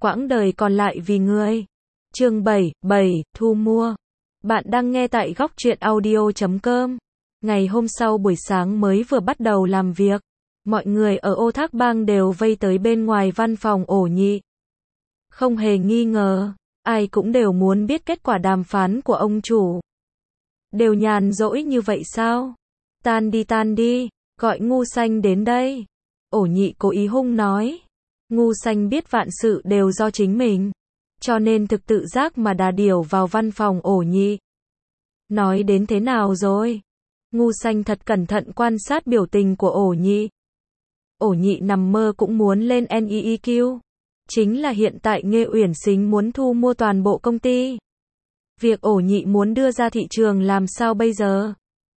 quãng đời còn lại vì người. Chương 7, thu mua. Bạn đang nghe tại góc truyện audio.com. Ngày hôm sau buổi sáng mới vừa bắt đầu làm việc, mọi người ở Ô Thác Bang đều vây tới bên ngoài văn phòng Ổ Nhị. Không hề nghi ngờ, ai cũng đều muốn biết kết quả đàm phán của ông chủ. Đều nhàn rỗi như vậy sao? Tan đi, gọi Ngu Xanh đến đây. Ổ Nhị cố ý hung nói. Ngu Xanh biết vạn sự đều do chính mình, cho nên thực tự giác mà đà điểu vào văn phòng Ổ Nhị. Nói đến thế nào rồi? Ngu Xanh thật cẩn thận quan sát biểu tình của Ổ Nhị. Ổ Nhị nằm mơ cũng muốn lên NEEQ. Chính là hiện tại Nghê Uyển Xính muốn thu mua toàn bộ công ty. Việc Ổ Nhị muốn đưa ra thị trường làm sao bây giờ?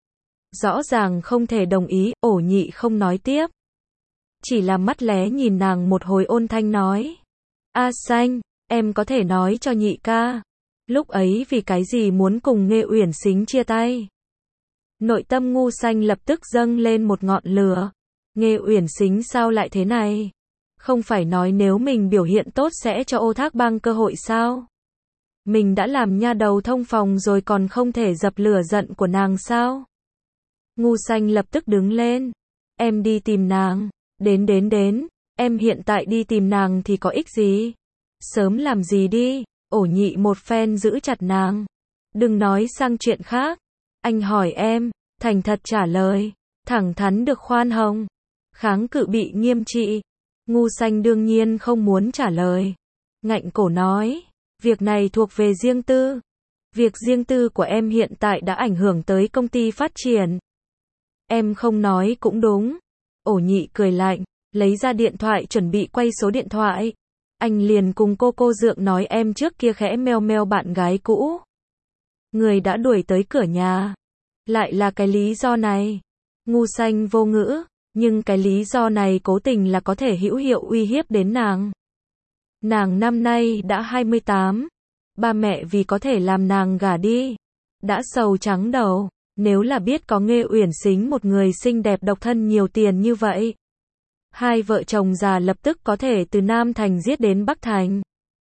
Rõ ràng không thể đồng ý, Ổ Nhị không nói tiếp. Chỉ là mắt lé nhìn nàng một hồi ôn thanh nói. A Xanh, em có thể nói cho Nhị ca. Lúc ấy vì cái gì muốn cùng Nghê Uyển Xính chia tay? Nội tâm Ngu Xanh lập tức dâng lên một ngọn lửa. Nghê Uyển Xính sao lại thế này? Không phải nói nếu mình biểu hiện tốt sẽ cho Ô Thác Bang cơ hội sao? Mình đã làm nha đầu thông phòng rồi còn không thể dập lửa giận của nàng sao? Ngu Xanh lập tức đứng lên. Em đi tìm nàng. Đến, em hiện tại đi tìm nàng thì có ích gì? Sớm làm gì đi? Ổ Nhị một phen giữ chặt nàng. Đừng nói sang chuyện khác. Anh hỏi em, thành thật trả lời, thẳng thắn được khoan hồng. Kháng cự bị nghiêm trị. Ngu Xanh đương nhiên không muốn trả lời. Ngạnh cổ nói, việc này thuộc về riêng tư. Việc riêng tư của em hiện tại đã ảnh hưởng tới công ty phát triển. Em không nói cũng đúng. Ổ Nhị cười lạnh, lấy ra điện thoại chuẩn bị quay số điện thoại. Anh liền cùng cô Dượng nói em trước kia khẽ meo meo bạn gái cũ. Người đã đuổi tới cửa nhà. Lại là cái lý do này. Ngu Xanh vô ngữ, nhưng cái lý do này cố tình là có thể hữu hiệu uy hiếp đến nàng. Nàng năm nay đã 28. Ba mẹ vì có thể làm nàng gả đi, đã sầu trắng đầu. Nếu là biết có Nghê Uyển Xính một người xinh đẹp độc thân nhiều tiền như vậy, hai vợ chồng già lập tức có thể từ Nam Thành giết đến Bắc Thành.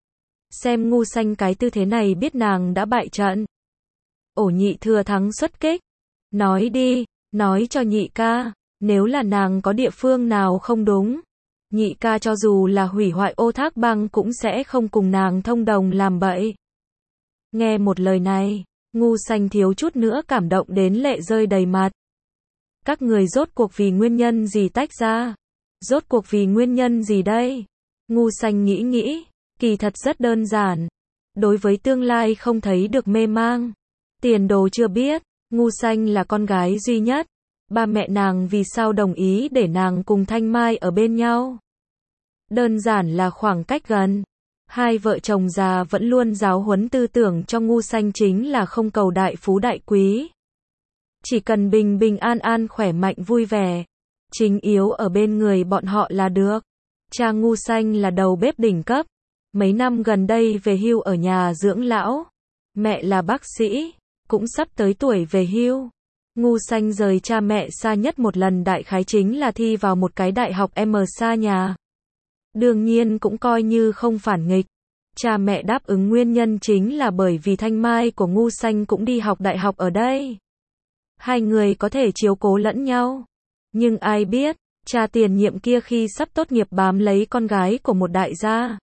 Xem Ngu Xanh cái tư thế này biết nàng đã bại trận. Ổ Nhị thừa thắng xuất kích. Nói đi, nói cho Nhị ca, nếu là nàng có địa phương nào không đúng, Nhị ca cho dù là hủy hoại Ô Thác Bang cũng sẽ không cùng nàng thông đồng làm bậy. Nghe một lời này, Ngu Xanh thiếu chút nữa cảm động đến lệ rơi đầy mặt. Các người rốt cuộc vì nguyên nhân gì tách ra? Rốt cuộc vì nguyên nhân gì đây? Ngu Xanh nghĩ, kỳ thật rất đơn giản. Đối với tương lai không thấy được mê mang. Tiền đồ chưa biết, Ngu Xanh là con gái duy nhất. Ba mẹ nàng vì sao đồng ý để nàng cùng Thanh Mai ở bên nhau? Đơn giản là khoảng cách gần. Hai vợ chồng già vẫn luôn giáo huấn tư tưởng cho Ngu Xanh chính là không cầu đại phú đại quý. Chỉ cần bình bình an an khỏe mạnh vui vẻ. Chính yếu ở bên người bọn họ là được. Cha Ngu Xanh là đầu bếp đỉnh cấp. Mấy năm gần đây về hưu ở nhà dưỡng lão. Mẹ là bác sĩ, cũng sắp tới tuổi về hưu. Ngu Xanh rời cha mẹ xa nhất một lần đại khái chính là thi vào một cái đại học M xa nhà. Đương nhiên cũng coi như không phản nghịch. Cha mẹ đáp ứng nguyên nhân chính là bởi vì Thanh Mai của Ngu Xanh cũng đi học đại học ở đây. Hai người có thể chiếu cố lẫn nhau. Nhưng ai biết, cha tiền nhiệm kia khi sắp tốt nghiệp bám lấy con gái của một đại gia.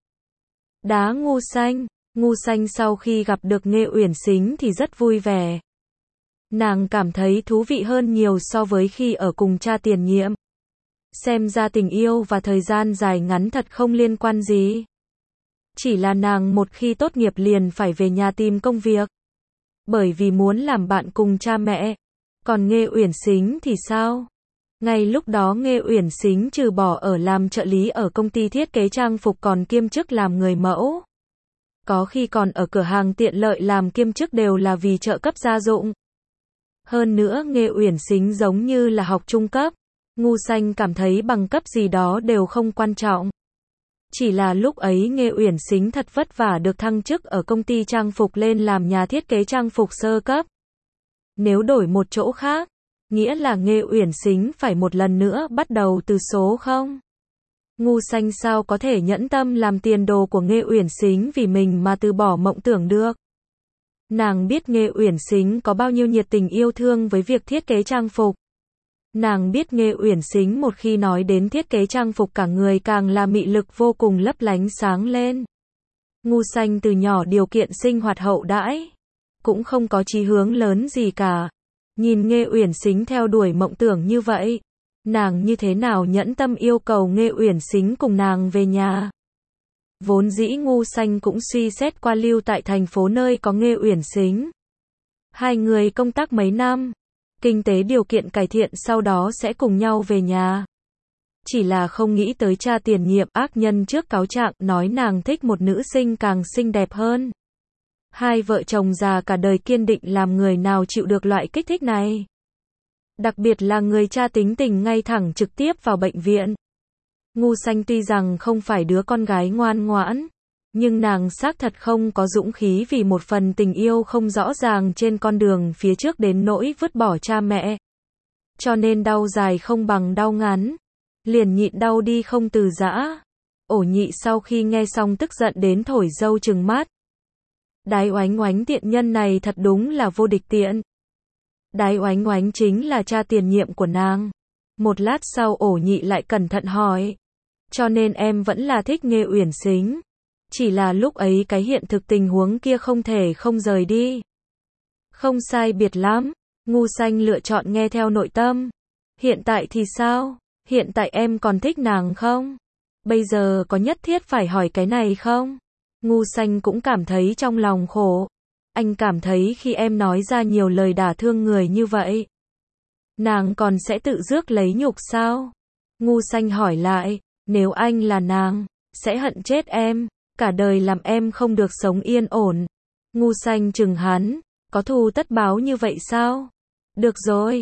Đá Ngu Xanh. Ngu Xanh sau khi gặp được Nghê Uyển Xính thì rất vui vẻ. Nàng cảm thấy thú vị hơn nhiều so với khi ở cùng cha tiền nhiệm. Xem ra tình yêu và thời gian dài ngắn thật không liên quan gì. Chỉ là nàng một khi tốt nghiệp liền phải về nhà tìm công việc. Bởi vì muốn làm bạn cùng cha mẹ. Còn Nghê Uyển Xính thì sao? Ngay lúc đó Nghê Uyển Xính trừ bỏ ở làm trợ lý ở công ty thiết kế trang phục còn kiêm chức làm người mẫu. Có khi còn ở cửa hàng tiện lợi làm kiêm chức đều là vì trợ cấp gia dụng. Hơn nữa Nghê Uyển Xính giống như là học trung cấp. Ngu Xanh cảm thấy bằng cấp gì đó đều không quan trọng. Chỉ là lúc ấy Nghê Uyển Xính thật vất vả được thăng chức ở công ty trang phục lên làm nhà thiết kế trang phục sơ cấp. Nếu đổi một chỗ khác, nghĩa là Nghê Uyển Xính phải một lần nữa bắt đầu từ số 0. Ngu Xanh sao có thể nhẫn tâm làm tiền đồ của Nghê Uyển Sính vì mình mà từ bỏ mộng tưởng được. Nàng biết Nghê Uyển Sính có bao nhiêu nhiệt tình yêu thương với việc thiết kế trang phục. Nàng biết Nghê Uyển Sính một khi nói đến thiết kế trang phục cả người càng là mị lực vô cùng lấp lánh sáng lên. Ngu Xanh từ nhỏ điều kiện sinh hoạt hậu đãi, cũng không có chí hướng lớn gì cả. Nhìn Nghê Uyển Sính theo đuổi mộng tưởng như vậy, nàng như thế nào nhẫn tâm yêu cầu Nghê Uyển Sính cùng nàng về nhà. Vốn dĩ Ngu Xanh cũng suy xét qua lưu tại thành phố nơi có Nghê Uyển Sính. Hai người công tác mấy năm, kinh tế điều kiện cải thiện sau đó sẽ cùng nhau về nhà. Chỉ là không nghĩ tới cha tiền nhiệm ác nhân trước cáo trạng nói nàng thích một nữ sinh càng xinh đẹp hơn. Hai vợ chồng già cả đời kiên định làm người nào chịu được loại kích thích này. Đặc biệt là người cha tính tình ngay thẳng trực tiếp vào bệnh viện. Ngu Xanh tuy rằng không phải đứa con gái ngoan ngoãn, nhưng nàng xác thật không có dũng khí vì một phần tình yêu không rõ ràng trên con đường phía trước đến nỗi vứt bỏ cha mẹ. Cho nên đau dài không bằng đau ngắn, liền nhịn đau đi không từ giã. Ổ Nhị sau khi nghe xong tức giận đến thổi dâu trừng mắt. Đái Oánh Oánh tiện nhân này thật đúng là vô địch tiện. Đái Oánh Oánh chính là cha tiền nhiệm của nàng. Một lát sau Ổ Nhị lại cẩn thận hỏi. Cho nên em vẫn là thích Nghê Uyển Sính. Chỉ là lúc ấy cái hiện thực tình huống kia không thể không rời đi. Không sai biệt lắm. Ngu Xanh lựa chọn nghe theo nội tâm. Hiện tại thì sao? Hiện tại em còn thích nàng không? Bây giờ có nhất thiết phải hỏi cái này không? Ngu Xanh cũng cảm thấy trong lòng khổ. Anh cảm thấy khi em nói ra nhiều lời đả thương người như vậy, nàng còn sẽ tự rước lấy nhục sao? Ngu Xanh hỏi lại, nếu anh là nàng, sẽ hận chết em, cả đời làm em không được sống yên ổn. Ngu Xanh chừng hắn, có thù tất báo như vậy sao? Được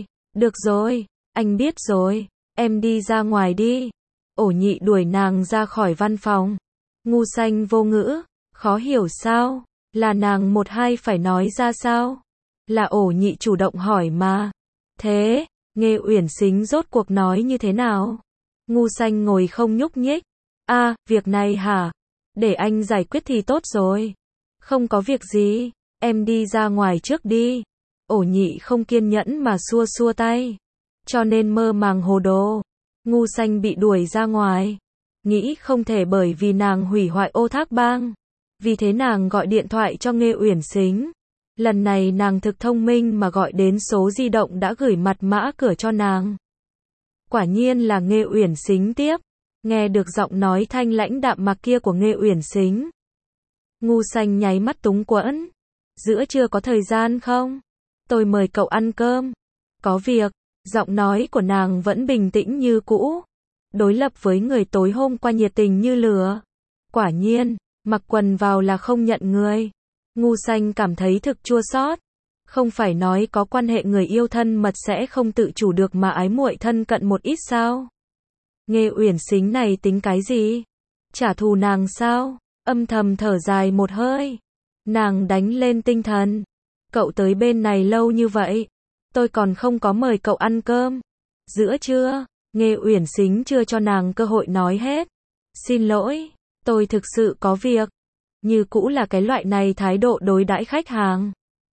rồi, anh biết rồi, em đi ra ngoài đi. Ổ Nhị đuổi nàng ra khỏi văn phòng. Ngu Xanh vô ngữ, khó hiểu sao? Là nàng một hai phải nói ra sao? Là Ổ Nhị chủ động hỏi mà. Thế, Nghê Uyển Sính rốt cuộc nói như thế nào? Ngu Xanh ngồi không nhúc nhích. Việc này hả? Để anh giải quyết thì tốt rồi. Không có việc gì, em đi ra ngoài trước đi. Ổ Nhị không kiên nhẫn mà xua xua tay. Cho nên mơ màng hồ đồ. Ngu Xanh bị đuổi ra ngoài. Nghĩ không thể bởi vì nàng hủy hoại Ô Thác Bang. Vì thế nàng gọi điện thoại cho Nghê Uyển Sính. Lần này nàng thực thông minh mà gọi đến số di động đã gửi mật mã cửa cho nàng. Quả nhiên là Nghê Uyển Sính tiếp. Nghe được giọng nói thanh lãnh đạm mạc kia của Nghê Uyển Sính. Ngu Xanh nháy mắt túng quẫn. Giữa trưa có thời gian không? Tôi mời cậu ăn cơm. Có việc. Giọng nói của nàng vẫn bình tĩnh như cũ. Đối lập với người tối hôm qua nhiệt tình như lửa. Quả nhiên, mặc quần vào là không nhận người. Ngu Xanh cảm thấy thực chua xót. Không phải nói có quan hệ người yêu thân mật sẽ không tự chủ được mà ái muội thân cận một ít sao? Nghê Uyển Sính này tính cái gì? Trả thù nàng sao? Âm thầm thở dài một hơi. Nàng đánh lên tinh thần. Cậu tới bên này lâu như vậy, tôi còn không có mời cậu ăn cơm. Giữa trưa, Nghê Uyển Sính chưa cho nàng cơ hội nói hết. Xin lỗi, tôi thực sự có việc. Như cũ là cái loại này thái độ đối đãi khách hàng.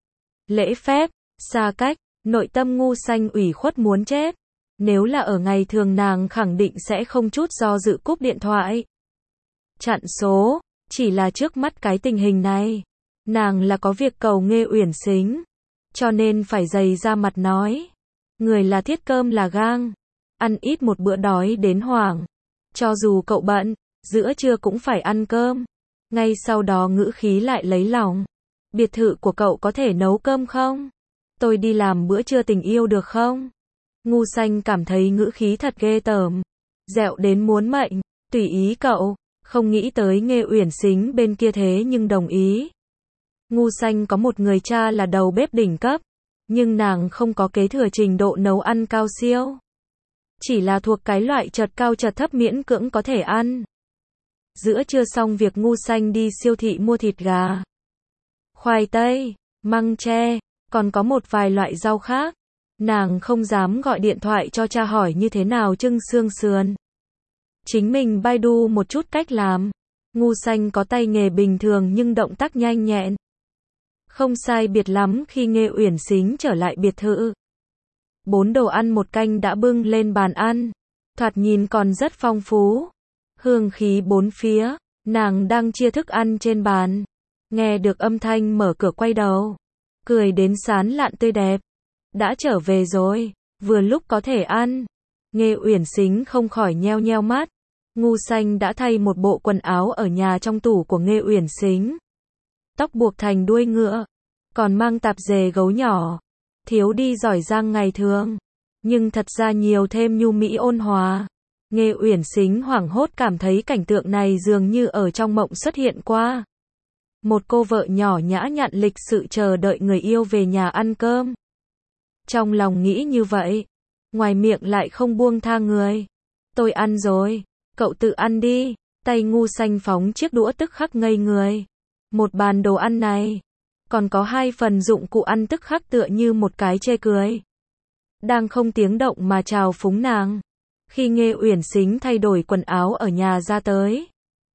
Lễ phép, xa cách, nội tâm Ngu Xanh ủy khuất muốn chết. Nếu là ở ngày thường nàng khẳng định sẽ không chút do dự cúp điện thoại. Chặn số, chỉ là trước mắt cái tình hình này. Nàng là có việc cầu Nghê Uyển Sính. Cho nên phải dày ra mặt nói. Người là thiết cơm là gang. Ăn ít một bữa đói đến hoảng. Cho dù cậu bận, giữa trưa cũng phải ăn cơm. Ngay sau đó ngữ khí lại lấy lòng. Biệt thự của cậu có thể nấu cơm không? Tôi đi làm bữa trưa tình yêu được không? Ngu Xanh cảm thấy ngữ khí thật ghê tởm. Dẹo đến muốn mệnh. Tùy ý cậu. Không nghĩ tới Nghê Uyển Sính bên kia thế nhưng đồng ý. Ngu Xanh có một người cha là đầu bếp đỉnh cấp. Nhưng nàng không có kế thừa trình độ nấu ăn cao siêu. Chỉ là thuộc cái loại chợt cao chợt thấp miễn cưỡng có thể ăn. Giữa trưa xong việc Ngu Xanh đi siêu thị mua thịt gà, khoai tây, măng tre, còn có một vài loại rau khác. Nàng không dám gọi điện thoại cho cha hỏi như thế nào trưng xương sườn. Chính mình Baidu một chút cách làm. Ngu Xanh có tay nghề bình thường nhưng động tác nhanh nhẹn. Không sai biệt lắm khi Nghê Uyển Xính trở lại biệt thự. 4 đồ ăn một canh đã bưng lên bàn ăn. Thoạt nhìn còn rất phong phú. Hương khí bốn phía. Nàng đang chia thức ăn trên bàn. Nghe được âm thanh mở cửa quay đầu. Cười đến sán lạn tươi đẹp. Đã trở về rồi. Vừa lúc có thể ăn. Nghê Uyển Xính không khỏi nheo nheo mắt. Ngu Xanh đã thay một bộ quần áo ở nhà trong tủ của Nghê Uyển Xính. Tóc buộc thành đuôi ngựa. Còn mang tạp dề gấu nhỏ. Thiếu đi giỏi giang ngày thường. Nhưng thật ra nhiều thêm nhu mỹ ôn hòa. Nghê Uyển Xính hoảng hốt cảm thấy cảnh tượng này dường như ở trong mộng xuất hiện qua. Một cô vợ nhỏ nhã nhặn lịch sự chờ đợi người yêu về nhà ăn cơm. Trong lòng nghĩ như vậy. Ngoài miệng lại không buông tha người. Tôi ăn rồi. Cậu tự ăn đi. Tay Ngu Xanh phóng chiếc đũa tức khắc ngây người. Một bàn đồ ăn này. Còn có 2 phần dụng cụ ăn tức khắc tựa như một cái chê cười. Đang không tiếng động mà chào phúng nàng. Khi Nghê Uyển Xính thay đổi quần áo ở nhà ra tới.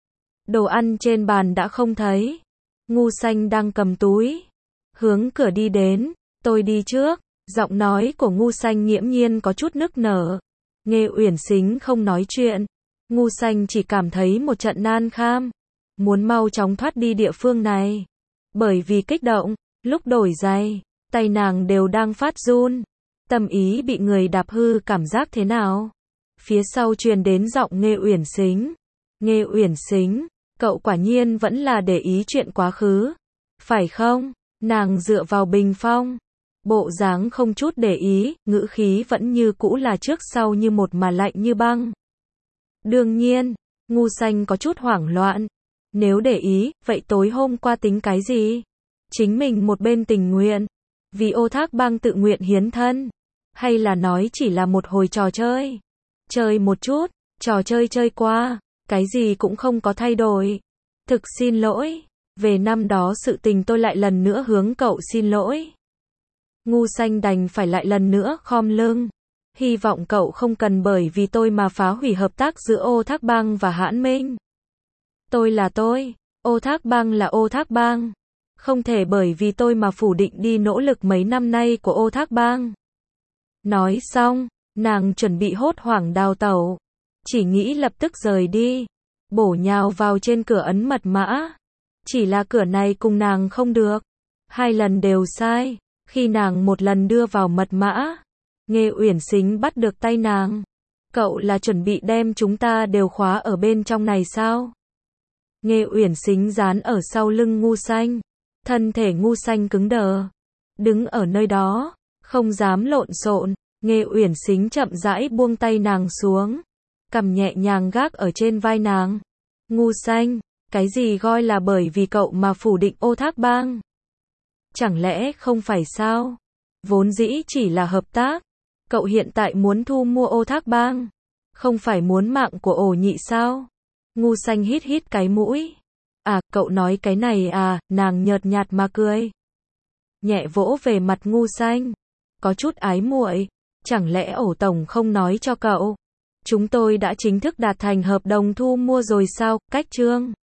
Đồ ăn trên bàn đã không thấy. Ngu Xanh đang cầm túi. Hướng cửa đi đến. Tôi đi trước. Giọng nói của Ngu Xanh nghiễm nhiên có chút nức nở. Nghê Uyển Xính không nói chuyện. Ngu Xanh chỉ cảm thấy một trận nan kham. Muốn mau chóng thoát đi địa phương này. Bởi vì kích động, lúc đổi giày, tay nàng đều đang phát run. Tâm ý bị người đạp hư cảm giác thế nào? Phía sau truyền đến giọng Nghê Uyển Xính. Nghê Uyển Xính, cậu quả nhiên vẫn là để ý chuyện quá khứ. Phải không? Nàng dựa vào bình phong. Bộ dáng không chút để ý, ngữ khí vẫn như cũ là trước sau như một mà lạnh như băng. Đương nhiên, Ngu Xanh có chút hoảng loạn. Nếu để ý, vậy tối hôm qua tính cái gì? Chính mình một bên tình nguyện. Vì Ô Thác Bang tự nguyện hiến thân. Hay là nói chỉ là một hồi trò chơi? Chơi một chút, trò chơi chơi qua. Cái gì cũng không có thay đổi. Thực xin lỗi. Về năm đó sự tình tôi lại lần nữa hướng cậu xin lỗi. Ngu Xanh đành phải lại lần nữa khom lưng. Hy vọng cậu không cần bởi vì tôi mà phá hủy hợp tác giữa Ô Thác Bang và Hãn Minh. Tôi là tôi, Ô Thác Bang là Ô Thác Bang. Không thể bởi vì tôi mà phủ định đi nỗ lực mấy năm nay của Ô Thác Bang. Nói xong, nàng chuẩn bị hốt hoảng đào tẩu. Chỉ nghĩ lập tức rời đi. Bổ nhào vào trên cửa ấn mật mã. Chỉ là cửa này cùng nàng không được. 2 lần đều sai. Khi nàng một lần đưa vào mật mã, Nghê Uyển Xính bắt được tay nàng. Cậu là chuẩn bị đem chúng ta đều khóa ở bên trong này sao? Nghê Uyển Xính dán ở sau lưng Ngu Xanh. Thân thể Ngu Xanh cứng đờ. Đứng ở nơi đó, không dám lộn xộn. Nghê Uyển Xính chậm rãi buông tay nàng xuống. Cầm nhẹ nhàng gác ở trên vai nàng. Ngu Xanh, cái gì gọi là bởi vì cậu mà phủ định Ô Thác Bang? Chẳng lẽ không phải sao? Vốn dĩ chỉ là hợp tác. Cậu hiện tại muốn thu mua Ô Thác Bang. Không phải muốn mạng của Ổ Nhị sao? Ngu Xanh hít hít cái mũi. À, cậu nói cái này à, nàng nhợt nhạt mà cười. Nhẹ vỗ về mặt Ngu Xanh. Có chút ái muội. Chẳng lẽ Ổ Tổng không nói cho cậu? Chúng tôi đã chính thức đạt thành hợp đồng thu mua rồi sao? Cách chương